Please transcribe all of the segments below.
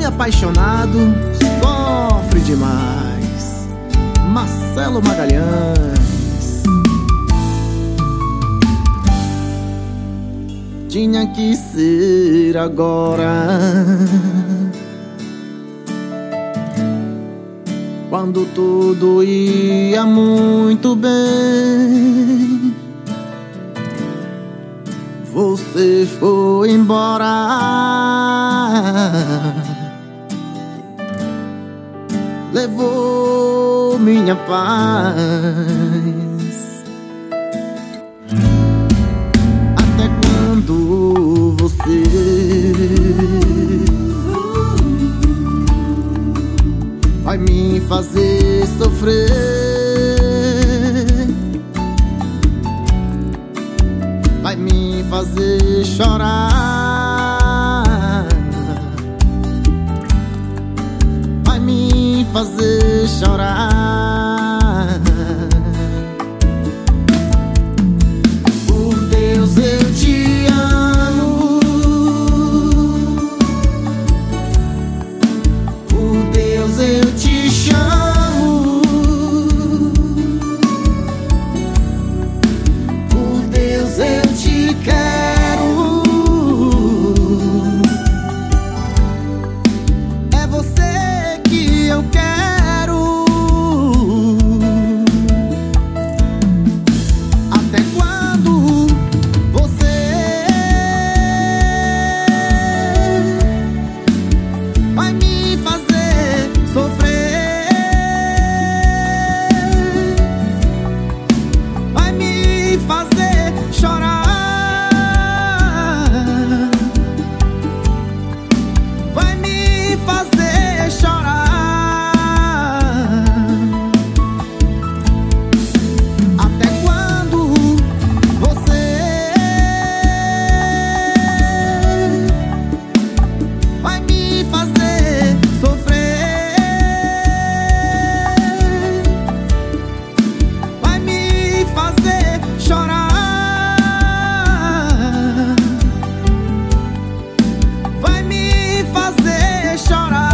Homem apaixonado sofre demais. Marcelo Magalhães. Tinha que ser agora, quando tudo ia muito bem. Você foi embora, levou minha paz. Até quando você vai me fazer sofrer? Vai me fazer chorar? Vai me fazer chorar? Por Deus eu te amo, por Deus eu te chamo, por Deus eu te quero. É você que eu quero. Até quando você vai me fazer sofrer? Vai me fazer chorar? Vai me fazer chorar? Até quando você vai me fazer sofrer? Vai me fazer chorar? Vai me fazer chorar?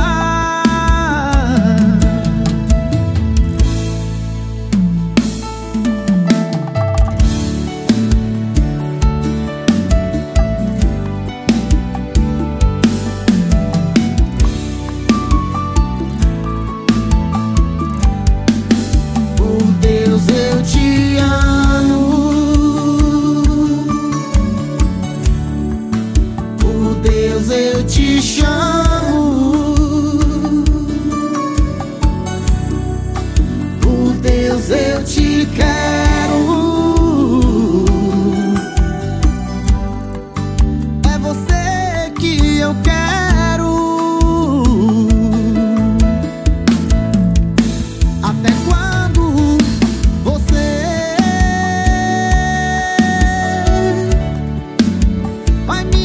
Por Deus eu te amo, por Deus eu te chamo, por Deus eu te quero. É você que eu quero. Até quando você vai me